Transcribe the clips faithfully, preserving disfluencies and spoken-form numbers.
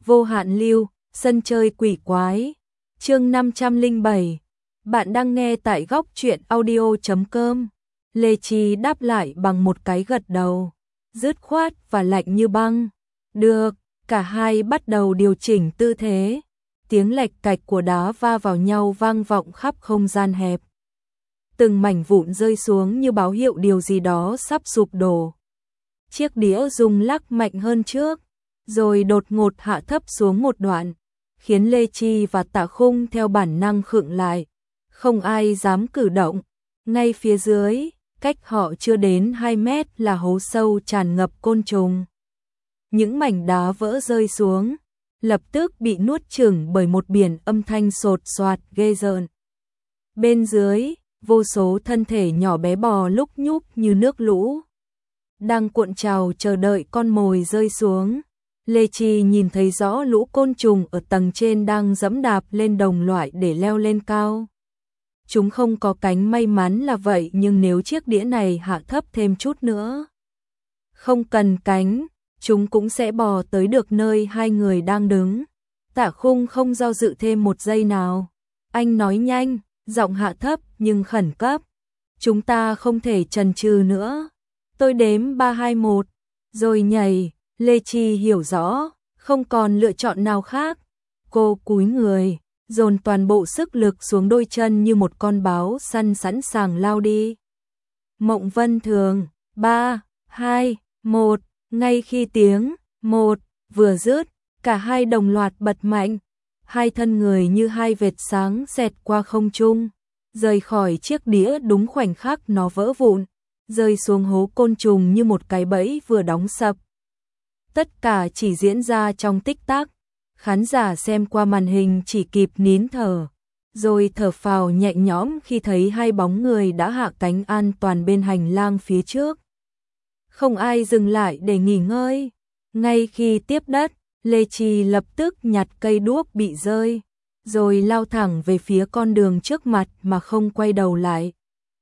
Vô hạn lưu, sân chơi quỷ quái. Chương năm trăm lẻ bảy. Bạn đang nghe tại góc truyện audio chấm com. Lê Chi đáp lại bằng một cái gật đầu, dứt khoát và lạnh như băng. Được, cả hai bắt đầu điều chỉnh tư thế. Tiếng lạch cạch của đá va vào nhau vang vọng khắp không gian hẹp. Từng mảnh vụn rơi xuống như báo hiệu điều gì đó sắp sụp đổ. Chiếc đĩa rung lắc mạnh hơn trước, rồi đột ngột hạ thấp xuống một đoạn, khiến Lê Chi và Tạ Khung theo bản năng khựng lại. Không ai dám cử động. Ngay phía dưới, cách họ chưa đến hai mét là hố sâu tràn ngập côn trùng. Những mảnh đá vỡ rơi xuống, lập tức bị nuốt chửng bởi một biển âm thanh sột soạt ghê rợn. Bên dưới, vô số thân thể nhỏ bé bò lúc nhúc như nước lũ, đang cuộn trào chờ đợi con mồi rơi xuống. Lê Chi nhìn thấy rõ lũ côn trùng ở tầng trên đang giẫm đạp lên đồng loại để leo lên cao. Chúng không có cánh may mắn là vậy, nhưng nếu chiếc đĩa này hạ thấp thêm chút nữa, không cần cánh, chúng cũng sẽ bò tới được nơi hai người đang đứng. Tạ Khung không do dự thêm một giây nào. Anh nói nhanh, giọng hạ thấp nhưng khẩn cấp. Chúng ta không thể chần chừ nữa. Tôi đếm ba hai một, rồi nhảy. Lê Chi hiểu rõ, không còn lựa chọn nào khác. Cô cúi người, dồn toàn bộ sức lực xuống đôi chân như một con báo săn sẵn sàng lao đi. Mộng Vân Thường, ba, hai, một, ngay khi tiếng một vừa dứt, cả hai đồng loạt bật mạnh. Hai thân người như hai vệt sáng xẹt qua không trung, rời khỏi chiếc đĩa đúng khoảnh khắc nó vỡ vụn, rơi xuống hố côn trùng như một cái bẫy vừa đóng sập. Tất cả chỉ diễn ra trong tích tắc. Khán giả xem qua màn hình chỉ kịp nín thở, rồi thở phào nhẹ nhõm khi thấy hai bóng người đã hạ cánh an toàn bên hành lang phía trước. Không ai dừng lại để nghỉ ngơi. Ngay khi tiếp đất, Lê Chi lập tức nhặt cây đuốc bị rơi, rồi lao thẳng về phía con đường trước mặt mà không quay đầu lại.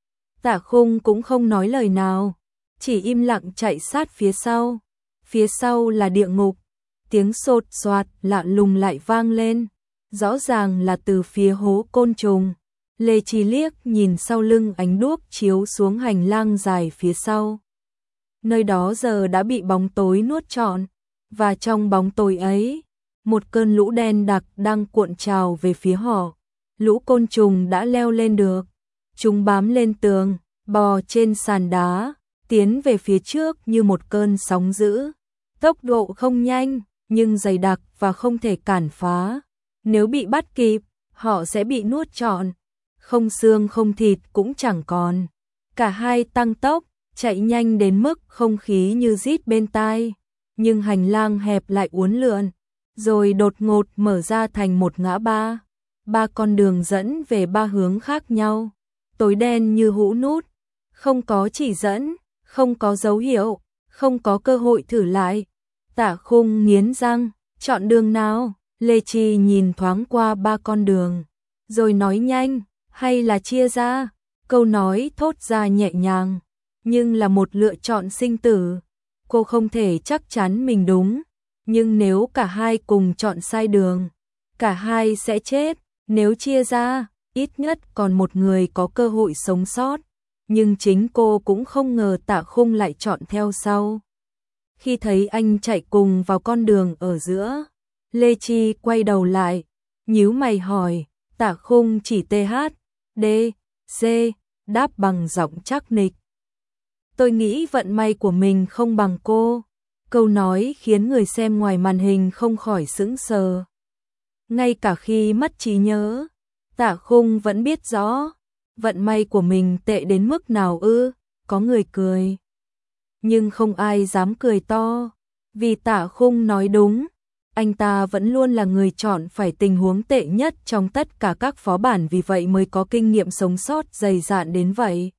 Tạ Khung cũng không nói lời nào, chỉ im lặng chạy sát phía sau. Phía sau là địa ngục. Tiếng sột soạt lạ lùng lại vang lên, rõ ràng là từ phía hố côn trùng. Lê Chi liếc nhìn sau lưng, ánh đuốc chiếu xuống hành lang dài phía sau. Nơi đó giờ đã bị bóng tối nuốt trọn, và trong bóng tối ấy, một cơn lũ đen đặc đang cuộn trào về phía họ. Lũ côn trùng đã leo lên được. Chúng bám lên tường, bò trên sàn đá, tiến về phía trước như một cơn sóng dữ. Tốc độ không nhanh, nhưng dày đặc và không thể cản phá. Nếu bị bắt kịp, họ sẽ bị nuốt trọn. Không xương không thịt cũng chẳng còn. Cả hai tăng tốc, chạy nhanh đến mức không khí như rít bên tai. Nhưng hành lang hẹp lại uốn lượn, rồi đột ngột mở ra thành một ngã ba. Ba con đường dẫn về ba hướng khác nhau. Tối đen như hũ nút. Không có chỉ dẫn, không có dấu hiệu, không có cơ hội thử lại. Tạ Khung nghiến răng, chọn đường nào? Lê Chi nhìn thoáng qua ba con đường, rồi nói nhanh, hay là chia ra? Câu nói thốt ra nhẹ nhàng, nhưng là một lựa chọn sinh tử. Cô không thể chắc chắn mình đúng, nhưng nếu cả hai cùng chọn sai đường, cả hai sẽ chết. Nếu chia ra, ít nhất còn một người có cơ hội sống sót. Nhưng chính cô cũng không ngờ Tạ Khung lại chọn theo sau. Khi thấy anh chạy cùng vào con đường ở giữa, Lê Chi quay đầu lại, nhíu mày hỏi. Tạ Khung chỉ tê hát, đê, xê, đáp bằng giọng chắc nịch. Tôi nghĩ vận may của mình không bằng cô. Câu nói khiến người xem ngoài màn hình không khỏi sững sờ. Ngay cả khi mất trí nhớ, Tạ Khung vẫn biết rõ vận may của mình tệ đến mức nào ư. Có người cười, nhưng không ai dám cười to, vì Tạ Khung nói đúng. Anh ta vẫn luôn là người chọn phải tình huống tệ nhất trong tất cả các phó bản, vì vậy mới có kinh nghiệm sống sót dày dạn đến vậy.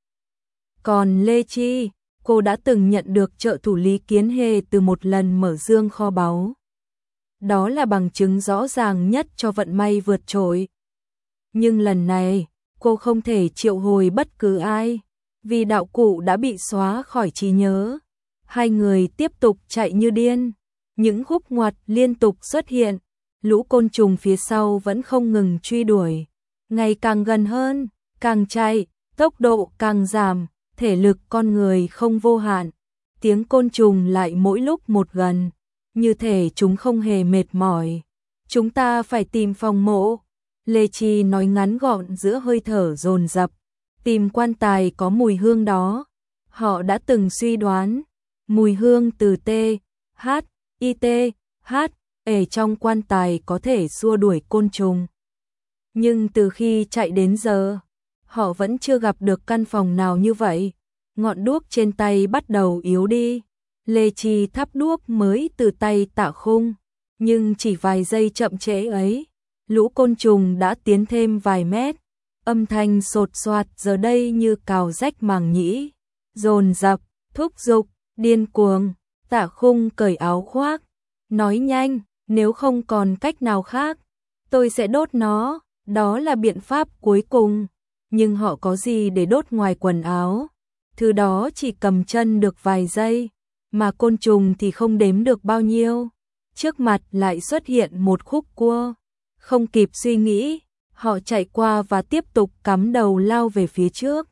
Còn Lê Chi, cô đã từng nhận được trợ thủ Lý Kiến Hề từ một lần mở dương kho báu. Đó là bằng chứng rõ ràng nhất cho vận may vượt trội. Nhưng lần này, cô không thể triệu hồi bất cứ ai, vì đạo cụ đã bị xóa khỏi trí nhớ. Hai người tiếp tục chạy như điên, Những khúc ngoặt liên tục xuất hiện, lũ côn trùng phía sau vẫn không ngừng truy đuổi, ngày càng gần hơn, càng chạy, tốc độ càng giảm, thể lực con người không vô hạn, tiếng côn trùng lại mỗi lúc một gần, như thể chúng không hề mệt mỏi. Chúng ta phải tìm phòng mộ, Lê Chi nói ngắn gọn giữa hơi thở dồn dập, tìm quan tài có mùi hương đó. Họ đã từng suy đoán, mùi hương từ T, H, I T, H, ở trong quan tài có thể xua đuổi côn trùng. Nhưng từ khi chạy đến giờ, họ vẫn chưa gặp được căn phòng nào như vậy. Ngọn đuốc trên tay bắt đầu yếu đi. Lê Chi thắp đuốc mới từ tay Tạ Khung, nhưng chỉ vài giây chậm trễ ấy, lũ côn trùng đã tiến thêm vài mét. Âm thanh sột soạt giờ đây như cào rách màng nhĩ, dồn dập, thúc giục, điên cuồng. Tạ Khung cởi áo khoác, nói nhanh, nếu không còn cách nào khác, tôi sẽ đốt nó, đó là biện pháp cuối cùng. Nhưng họ có gì để đốt ngoài quần áo? Thứ đó chỉ cầm chân được vài giây, mà côn trùng thì không đếm được bao nhiêu. Trước mặt lại xuất hiện một khúc cua, không kịp suy nghĩ, họ chạy qua và tiếp tục cắm đầu lao về phía trước.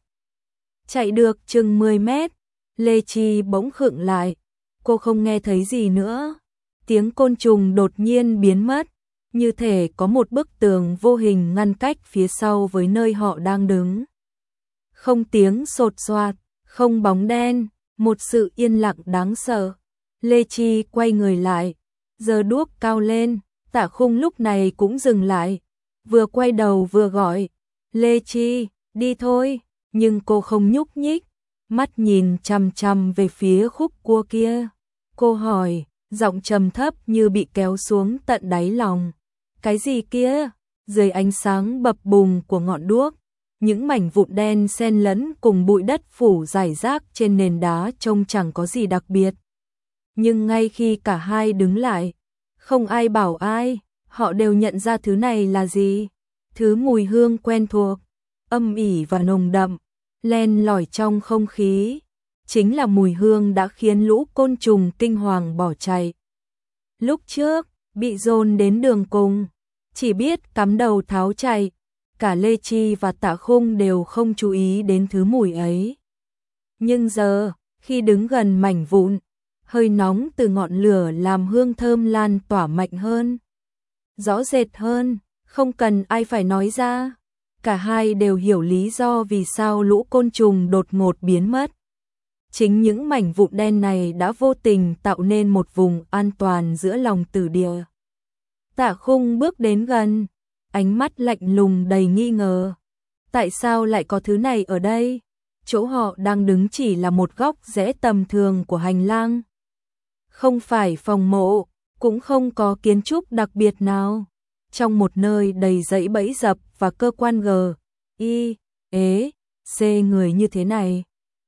Chạy được chừng mười mét, Lê Chi bỗng khựng lại, cô không nghe thấy gì nữa. Tiếng côn trùng đột nhiên biến mất, như thể có một bức tường vô hình ngăn cách phía sau với nơi họ đang đứng. Không tiếng sột soạt, không bóng đen, một sự yên lặng đáng sợ. Lê Chi quay người lại, giơ đuốc cao lên. Tạ Khung lúc này cũng dừng lại, vừa quay đầu vừa gọi, Lê Chi, đi thôi, nhưng cô không nhúc nhích, mắt nhìn chằm chằm về phía khúc cua kia. Cô hỏi, giọng trầm thấp như bị kéo xuống tận đáy lòng, cái gì kia? Dưới ánh sáng bập bùng của ngọn đuốc, những mảnh vụn đen xen lẫn cùng bụi đất phủ rải rác trên nền đá trông chẳng có gì đặc biệt. Nhưng ngay khi cả hai đứng lại, không ai bảo ai, họ đều nhận ra thứ này là gì. Thứ mùi hương quen thuộc, âm ỉ và nồng đậm, len lỏi trong không khí, chính là mùi hương đã khiến lũ côn trùng kinh hoàng bỏ chạy. Lúc trước, bị dồn đến đường cùng, chỉ biết cắm đầu tháo chạy, cả Lê Chi và Tạ Khung đều không chú ý đến thứ mùi ấy. Nhưng giờ, khi đứng gần mảnh vụn, hơi nóng từ ngọn lửa làm hương thơm lan tỏa mạnh hơn, rõ rệt hơn, không cần ai phải nói ra. Cả hai đều hiểu lý do vì sao lũ côn trùng đột ngột biến mất. Chính những mảnh vụn đen này đã vô tình tạo nên một vùng an toàn giữa lòng tử địa. Tạ Khung bước đến gần, ánh mắt lạnh lùng đầy nghi ngờ. Tại sao lại có thứ này ở đây? Chỗ họ đang đứng chỉ là một góc rẽ tầm thường của hành lang. Không phải phòng mộ, cũng không có kiến trúc đặc biệt nào. Trong một nơi đầy dãy bẫy dập và cơ quan G, I, ế, C người như thế này.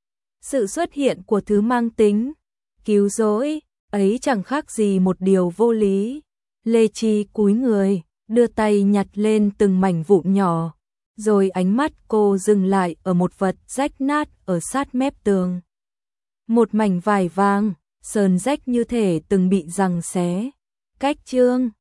Sự xuất hiện của thứ mang tính cứu rỗi ấy chẳng khác gì một điều vô lý. Lê Chi cúi người, đưa tay nhặt lên từng mảnh vụn nhỏ, rồi ánh mắt cô dừng lại ở một vật rách nát ở sát mép tường. Một mảnh vải vàng, sờn rách như thể từng bị giằng xé. Cách chương